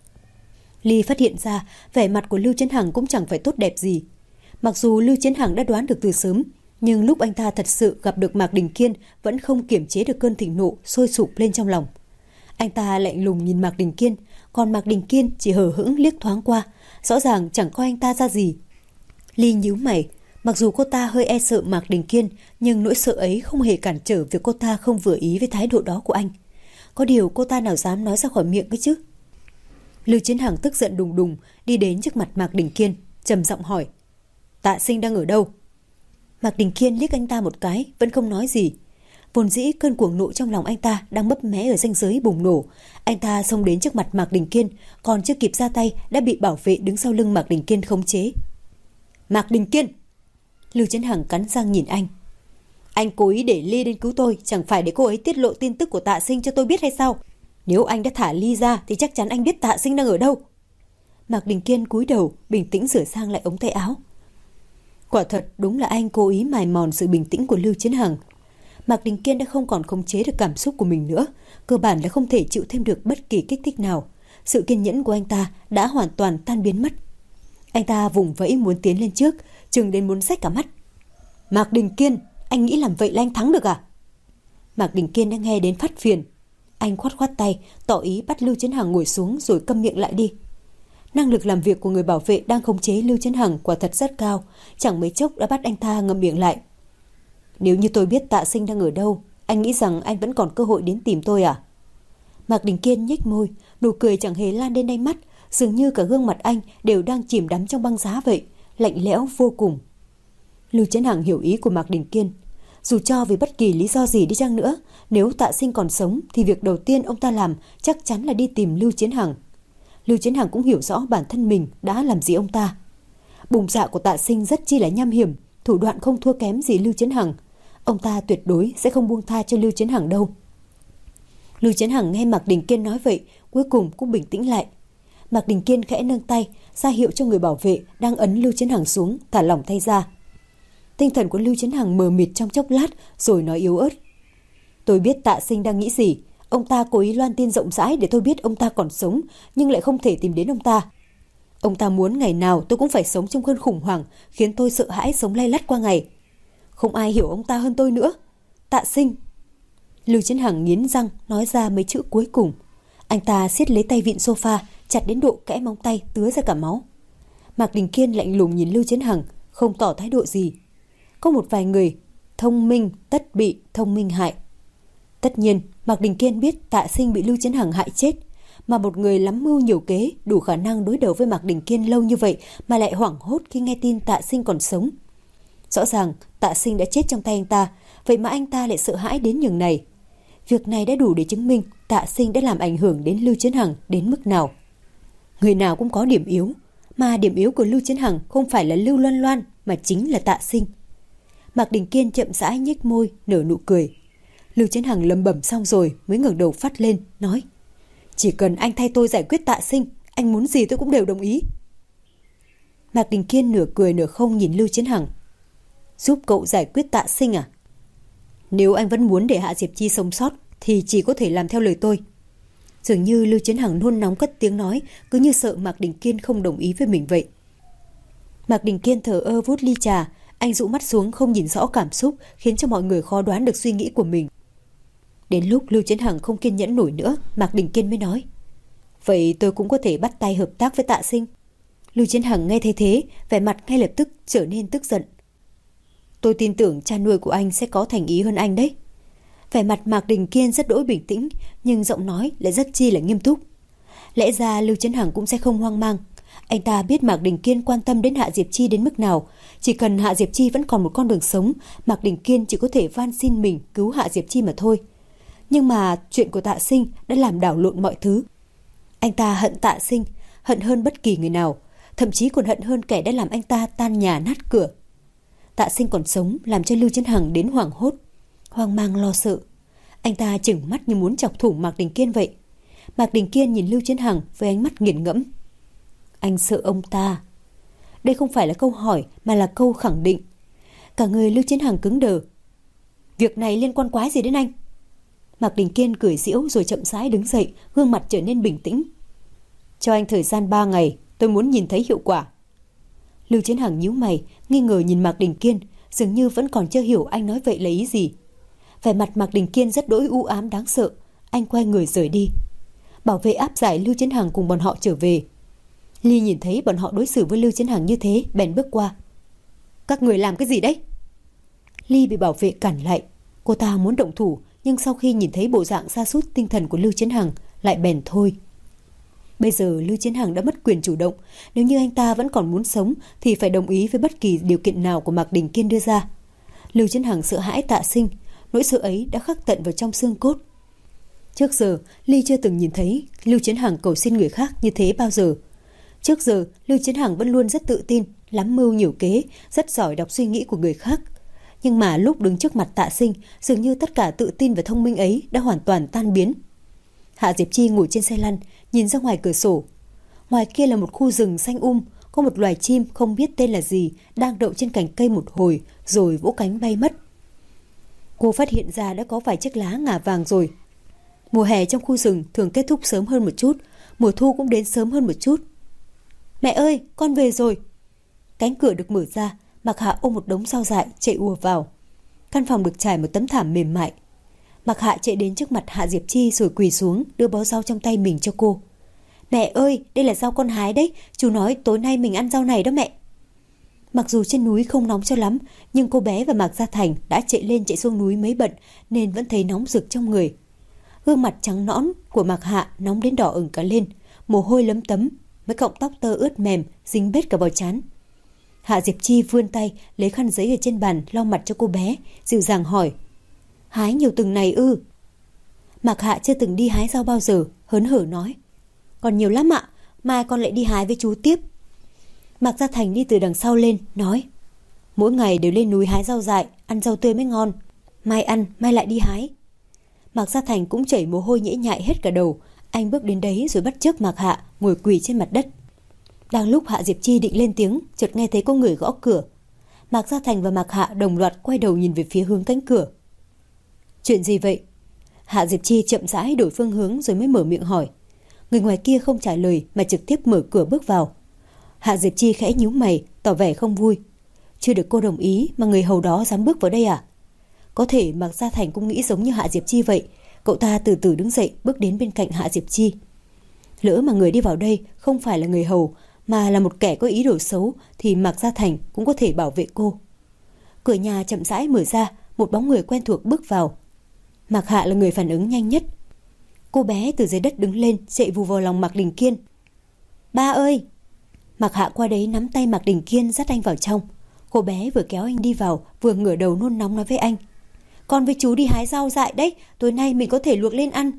Ly phát hiện ra vẻ mặt của Lưu Chiến Hằng cũng chẳng phải tốt đẹp gì. Mặc dù Lưu Chiến Hằng đã đoán được từ sớm, nhưng lúc anh ta thật sự gặp được Mạc Đình Kiên vẫn không kiềm chế được cơn thịnh nộ sôi sục lên trong lòng. Anh ta lạnh lùng nhìn Mạc Đình Kiên, còn Mạc Đình Kiên chỉ hờ hững liếc thoáng qua, rõ ràng chẳng coi anh ta ra gì. Ly nhíu mày. Mặc dù cô ta hơi e sợ Mạc Đình Kiên, nhưng nỗi sợ ấy không hề cản trở việc cô ta không vừa ý với thái độ đó của anh. Có điều cô ta nào dám nói ra khỏi miệng ấy chứ. Lưu Chiến Hằng tức giận đùng đùng đi đến trước mặt Mạc Đình Kiên, trầm giọng hỏi: Tạ Sinh đang ở đâu? Mạc Đình Kiên liếc anh ta một cái, vẫn không nói gì. Vốn dĩ cơn cuồng nộ trong lòng anh ta đang mấp mé ở ranh giới bùng nổ. Anh ta xông đến trước mặt Mạc Đình Kiên, còn chưa kịp ra tay đã bị bảo vệ đứng sau lưng Mạc Đình Kiên khống chế. Mạc Đình Kiên! Lưu Chiến Hằng cắn răng nhìn anh. Anh cố ý để Ly đến cứu tôi, chẳng phải để cô ấy tiết lộ tin tức của Tạ Sinh cho tôi biết hay sao? Nếu anh đã thả Ly ra thì chắc chắn anh biết Tạ Sinh đang ở đâu. Mạc Đình Kiên cúi đầu, bình tĩnh sửa sang lại ống tay áo. Quả thật đúng là anh cố ý mài mòn sự bình tĩnh của Lưu Chiến Hằng. Mạc Đình Kiên đã không còn khống chế được cảm xúc của mình nữa, cơ bản là không thể chịu thêm được bất kỳ kích thích nào. Sự kiên nhẫn của anh ta đã hoàn toàn tan biến mất. Anh ta vùng vẫy muốn tiến lên trước, chừng đến muốn xách cả mắt. Mạc Đình Kiên, anh nghĩ làm vậy là anh thắng được à? Mạc Đình Kiên đã nghe đến phát phiền. Anh khoát khoát tay, tỏ ý bắt Lưu Chiến Hằng ngồi xuống rồi câm miệng lại đi. Năng lực làm việc của người bảo vệ đang khống chế Lưu Chiến Hằng quả thật rất cao, chẳng mấy chốc đã bắt anh ta ngậm miệng lại. Nếu như tôi biết Tạ Sinh đang ở đâu, anh nghĩ rằng anh vẫn còn cơ hội đến tìm tôi à? Mạc Đình Kiên nhếch môi, nụ cười chẳng hề lan đến đáy mắt, dường như cả gương mặt anh đều đang chìm đắm trong băng giá vậy, lạnh lẽo vô cùng. Lưu Chiến Hằng hiểu ý của Mạc Đình Kiên. Dù cho vì bất kỳ lý do gì đi chăng nữa, nếu Tạ Sinh còn sống thì việc đầu tiên ông ta làm chắc chắn là đi tìm Lưu Chiến Hằng. Lưu Chiến Hằng cũng hiểu rõ bản thân mình đã làm gì ông ta. Bụng dạ của Tạ Sinh rất chi là nham hiểm, thủ đoạn không thua kém gì Lưu Chiến Hằng. Ông ta tuyệt đối sẽ không buông tha cho Lưu Chiến Hằng đâu. Lưu Chiến Hằng nghe Mạc Đình Kiên nói vậy, cuối cùng cũng bình tĩnh lại. Mạc Đình Kiên khẽ nâng tay, ra hiệu cho người bảo vệ đang ấn Lưu Chiến Hằng xuống, thả lỏng tay ra. Tinh thần của Lưu Chiến Hằng mờ mịt trong chốc lát, rồi nói yếu ớt: Tôi biết Tạ Sinh đang nghĩ gì. Ông ta cố ý loan tin rộng rãi để tôi biết ông ta còn sống, nhưng lại không thể tìm đến ông ta. Ông ta muốn ngày nào tôi cũng phải sống trong cơn khủng hoảng, khiến tôi sợ hãi sống lay lắt qua ngày. Không ai hiểu ông ta hơn tôi nữa. Tạ Sinh. Lưu Chiến Hằng nghiến răng nói ra mấy chữ cuối cùng. Anh ta siết lấy tay vịn sofa, chặt đến độ kẽ móng tay tứa ra cả máu. Mạc Đình Kiên lạnh lùng nhìn Lưu Chiến Hằng, không tỏ thái độ gì. Có một vài người thông minh tất bị thông minh hại. Tất nhiên Mạc Đình Kiên biết Tạ Sinh bị Lưu Chiến Hằng hại chết, mà một người lắm mưu nhiều kế đủ khả năng đối đầu với Mạc Đình Kiên lâu như vậy mà lại hoảng hốt khi nghe tin Tạ Sinh còn sống. Rõ ràng Tạ Sinh đã chết trong tay anh ta, vậy mà anh ta lại sợ hãi đến nhường này. Việc này đã đủ để chứng minh Tạ Sinh đã làm ảnh hưởng đến Lưu Chiến Hằng đến mức nào. Người nào cũng có điểm yếu, mà điểm yếu của Lưu Chiến Hằng không phải là Lưu Loan Loan mà chính là Tạ Sinh. Mạc Đình Kiên chậm rãi nhếch môi, nở nụ cười. Lưu Chiến Hằng lẩm bẩm xong rồi mới ngẩng đầu phát lên, nói: Chỉ cần anh thay tôi giải quyết Tạ Sinh, anh muốn gì tôi cũng đều đồng ý. Mạc Đình Kiên nửa cười nửa không nhìn Lưu Chiến Hằng. Giúp cậu giải quyết Tạ Sinh à? Nếu anh vẫn muốn để Hạ Diệp Chi sống sót thì chỉ có thể làm theo lời tôi. Dường như Lưu Chiến Hằng nôn nóng cất tiếng nói, cứ như sợ Mạc Đình Kiên không đồng ý với mình vậy. Mạc Đình Kiên thờ ơ vuốt ly trà, anh dụ mắt xuống không nhìn rõ cảm xúc, khiến cho mọi người khó đoán được suy nghĩ của mình. Đến lúc Lưu Chiến Hằng không kiên nhẫn nổi nữa, Mạc Đình Kiên mới nói: Vậy tôi cũng có thể bắt tay hợp tác với Tạ Sinh. Lưu Chiến Hằng nghe thấy thế, vẻ mặt ngay lập tức trở nên tức giận. Tôi tin tưởng cha nuôi của anh sẽ có thành ý hơn anh đấy. Vẻ mặt Mạc Đình Kiên rất đỗi bình tĩnh, nhưng giọng nói lại rất chi là nghiêm túc. Lẽ ra Lưu Chiến Hằng cũng sẽ không hoang mang. Anh ta biết Mạc Đình Kiên quan tâm đến Hạ Diệp Chi đến mức nào. Chỉ cần Hạ Diệp Chi vẫn còn một con đường sống, Mạc Đình Kiên chỉ có thể van xin mình cứu Hạ Diệp Chi mà thôi. Nhưng mà chuyện của Tạ Sinh đã làm đảo lộn mọi thứ. Anh ta hận Tạ Sinh, hận hơn bất kỳ người nào, thậm chí còn hận hơn kẻ đã làm anh ta tan nhà nát cửa. Tạ Sinh còn sống làm cho Lưu Chiến Hằng đến hoảng hốt, hoang mang lo sợ. Anh ta chừng mắt như muốn chọc thủng Mạc Đình Kiên vậy. Mạc Đình Kiên nhìn Lưu Chiến Hằng với ánh mắt nghiền ngẫm. Anh sợ ông ta? Đây không phải là câu hỏi mà là câu khẳng định. Cả người Lưu Chiến Hằng cứng đờ. Việc này liên quan quái gì đến anh? Mạc Đình Kiên cười giễu rồi chậm rãi đứng dậy, gương mặt trở nên bình tĩnh. Cho anh thời gian 3 ngày, tôi muốn nhìn thấy hiệu quả. Lưu Chiến Hằng nhíu mày, nghi ngờ nhìn Mạc Đình Kiên, dường như vẫn còn chưa hiểu anh nói vậy là ý gì. Vẻ mặt Mạc Đình Kiên rất đỗi u ám đáng sợ, anh quay người rời đi. Bảo vệ áp giải Lưu Chiến Hằng cùng bọn họ trở về. Ly nhìn thấy bọn họ đối xử với Lưu Chiến Hằng như thế, bèn bước qua. Các người làm cái gì đấy? Ly bị bảo vệ cản lại. Cô ta muốn động thủ, nhưng sau khi nhìn thấy bộ dạng sa sút tinh thần của Lưu Chiến Hằng lại bèn thôi. Bây giờ Lưu Chiến Hằng đã mất quyền chủ động, nếu như anh ta vẫn còn muốn sống thì phải đồng ý với bất kỳ điều kiện nào của Mạc Đình Kiên đưa ra. Lưu Chiến Hằng sợ hãi Tạ Sinh, nỗi sợ ấy đã khắc tận vào trong xương cốt. Trước giờ, Ly chưa từng nhìn thấy Lưu Chiến Hằng cầu xin người khác như thế bao giờ. Trước giờ, Lưu Chiến Hằng vẫn luôn rất tự tin, lắm mưu nhiều kế, rất giỏi đọc suy nghĩ của người khác. Nhưng mà lúc đứng trước mặt Tạ Sinh, dường như tất cả tự tin và thông minh ấy đã hoàn toàn tan biến. Hạ Diệp Chi ngồi trên xe lăn, nhìn ra ngoài cửa sổ. Ngoài kia là một khu rừng xanh có một loài chim không biết tên là gì đang đậu trên cành cây một hồi rồi vỗ cánh bay mất. Cô phát hiện ra đã có vài chiếc lá ngả vàng rồi. Mùa hè trong khu rừng thường kết thúc sớm hơn một chút, mùa thu cũng đến sớm hơn một chút. Mẹ ơi, con về rồi. Cánh cửa được mở ra, Mạc Hạ ôm một đống rau dại chạy ùa vào. Căn phòng được trải một tấm thảm mềm mại. Mạc Hạ chạy đến trước mặt Hạ Diệp Chi rồi quỳ xuống đưa bó rau trong tay mình cho cô. Mẹ ơi, đây là rau con hái đấy, chú nói tối nay mình ăn rau này đó mẹ. Mặc dù trên núi không nóng cho lắm, nhưng cô bé và Mạc Gia Thành đã chạy lên chạy xuống núi mấy bận nên vẫn thấy nóng rực trong người. Gương mặt trắng nõn của Mạc Hạ nóng đến đỏ ửng cả lên, mồ hôi lấm tấm, mấy cọng tóc tơ ướt mềm dính bết cả vào trán. Hạ Diệp Chi vươn tay lấy khăn giấy ở trên bàn lau mặt cho cô bé, dịu dàng hỏi: Hái nhiều từng này ư? Mạc Hạ chưa từng đi hái rau bao giờ, hớn hở nói: Còn nhiều lắm ạ, mai con lại đi hái với chú tiếp. Mạc Gia Thành đi từ đằng sau lên, nói: Mỗi ngày đều lên núi hái rau dại, ăn rau tươi mới ngon. Mai ăn, mai lại đi hái. Mạc Gia Thành cũng chảy mồ hôi nhễ nhại hết cả đầu. Anh bước đến đấy rồi bắt chước Mạc Hạ ngồi quỳ trên mặt đất. Đang lúc Hạ Diệp Chi định lên tiếng, chợt nghe thấy có người gõ cửa. Mạc Gia Thành và Mạc Hạ đồng loạt quay đầu nhìn về phía hướng cánh cửa. Chuyện gì vậy? Hạ Diệp Chi chậm rãi đổi phương hướng rồi mới mở miệng hỏi. Người ngoài kia không trả lời mà trực tiếp mở cửa bước vào. Hạ Diệp Chi khẽ nhíu mày, tỏ vẻ không vui. Chưa được cô đồng ý mà người hầu đó dám bước vào đây à? Có thể Mạc Gia Thành cũng nghĩ giống như Hạ Diệp Chi vậy. Cậu ta từ từ đứng dậy bước đến bên cạnh Hạ Diệp Chi. Lỡ mà người đi vào đây không phải là người hầu mà là một kẻ có ý đồ xấu thì Mạc Gia Thành cũng có thể bảo vệ cô. Cửa nhà chậm rãi mở ra, một bóng người quen thuộc bước vào. Mạc Hạ là người phản ứng nhanh nhất. Cô bé từ dưới đất đứng lên, chạy vù vào lòng Mạc Đình Kiên. Ba ơi! Mạc Hạ qua đấy nắm tay Mạc Đình Kiên dắt anh vào trong. Cô bé vừa kéo anh đi vào, vừa ngửa đầu nôn nóng nói với anh. Con với chú đi hái rau dại đấy, tối nay mình có thể luộc lên ăn.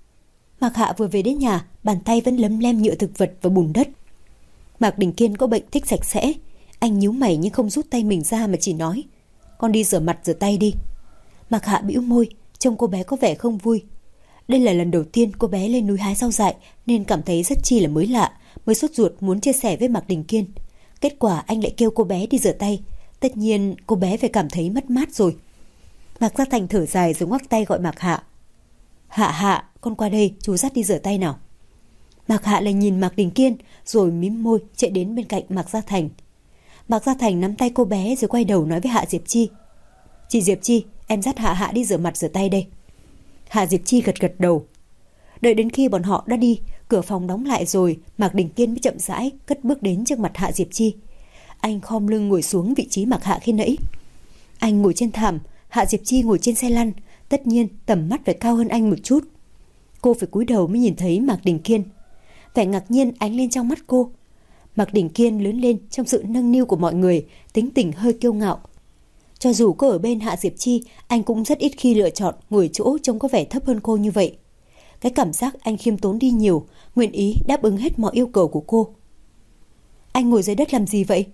Mạc Hạ vừa về đến nhà, bàn tay vẫn lấm lem nhựa thực vật và bùn đất. Mạc Đình Kiên có bệnh thích sạch sẽ. Anh nhíu mày nhưng không rút tay mình ra mà chỉ nói. Con đi rửa mặt rửa tay đi. Mạc Hạ bĩu môi, trông cô bé có vẻ không vui. Đây là lần đầu tiên cô bé lên núi hái rau dại nên cảm thấy rất chi là mới lạ, mới sốt ruột muốn chia sẻ với Mạc Đình Kiên. Kết quả anh lại kêu cô bé đi rửa tay. Tất nhiên cô bé phải cảm thấy mất mát rồi. Mạc Gia Thành thở dài rồi ngoắc tay gọi Mạc Hạ. Hạ, con qua đây, chú dắt đi rửa tay nào. Mạc Hạ lại nhìn Mạc Đình Kiên rồi mím môi chạy đến bên cạnh Mạc Gia Thành. Mạc Gia Thành nắm tay cô bé rồi quay đầu nói với Hạ Diệp Chi. Chị Diệp Chi, em dắt Hạ đi rửa mặt rửa tay đây. Hạ Diệp Chi gật gật đầu. Đợi đến khi bọn họ đã đi, cửa phòng đóng lại rồi, Mạc Đình Kiên mới chậm rãi cất bước đến trước mặt Hạ Diệp Chi. Anh khom lưng ngồi xuống vị trí Mạc Hạ khi nãy. Anh ngồi trên thảm, Hạ Diệp Chi ngồi trên xe lăn, tất nhiên tầm mắt phải cao hơn anh một chút. Cô phải cúi đầu mới nhìn thấy Mạc Đình Kiên. Vẻ ngạc nhiên ánh lên trong mắt cô. Mạc Đình Kiên lớn lên trong sự nâng niu của mọi người, tính tình hơi kiêu ngạo. Cho dù có ở bên Hạ Diệp Chi, anh cũng rất ít khi lựa chọn ngồi chỗ trông có vẻ thấp hơn cô như vậy. Cái cảm giác anh khiêm tốn đi nhiều, nguyện ý đáp ứng hết mọi yêu cầu của cô. Anh ngồi dưới đất làm gì vậy?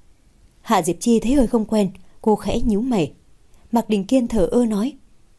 Hạ Diệp Chi thấy hơi không quen, cô khẽ nhíu mày. Mạc Đình Kiên thở ơ nói.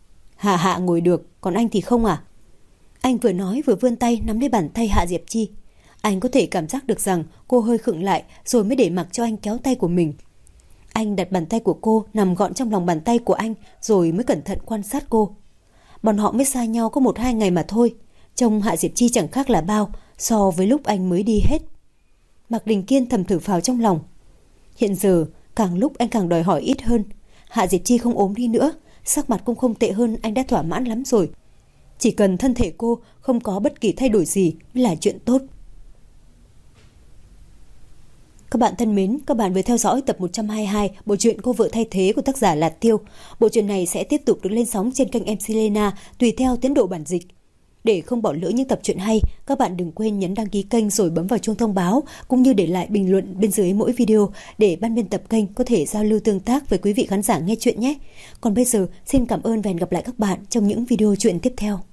Hạ ngồi được, còn anh thì không à? Anh vừa nói vừa vươn tay nắm lấy bàn tay Hạ Diệp Chi. Anh có thể cảm giác được rằng cô hơi khựng lại rồi mới để mặc cho anh kéo tay của mình. Anh đặt bàn tay của cô nằm gọn trong lòng bàn tay của anh rồi mới cẩn thận quan sát cô. Bọn họ mới xa nhau có 1-2 ngày mà thôi. Trông Hạ Diệp Chi chẳng khác là bao so với lúc anh mới đi hết. Mạc Đình Kiên thầm thở phào trong lòng. Hiện giờ càng lúc anh càng đòi hỏi ít hơn. Hạ Diệp Chi không ốm đi nữa, sắc mặt cũng không tệ hơn, anh đã thỏa mãn lắm rồi. Chỉ cần thân thể cô không có bất kỳ thay đổi gì là chuyện tốt. Các bạn thân mến, các bạn vừa theo dõi tập 122 bộ truyện Cô vợ thay thế của tác giả Lạt Tiêu. Bộ truyện này sẽ tiếp tục được lên sóng trên kênh MC Lena tùy theo tiến độ bản dịch. Để không bỏ lỡ những tập truyện hay, các bạn đừng quên nhấn đăng ký kênh rồi bấm vào chuông thông báo cũng như để lại bình luận bên dưới mỗi video để ban biên tập kênh có thể giao lưu tương tác với quý vị khán giả nghe truyện nhé. Còn bây giờ, xin cảm ơn và hẹn gặp lại các bạn trong những video truyện tiếp theo.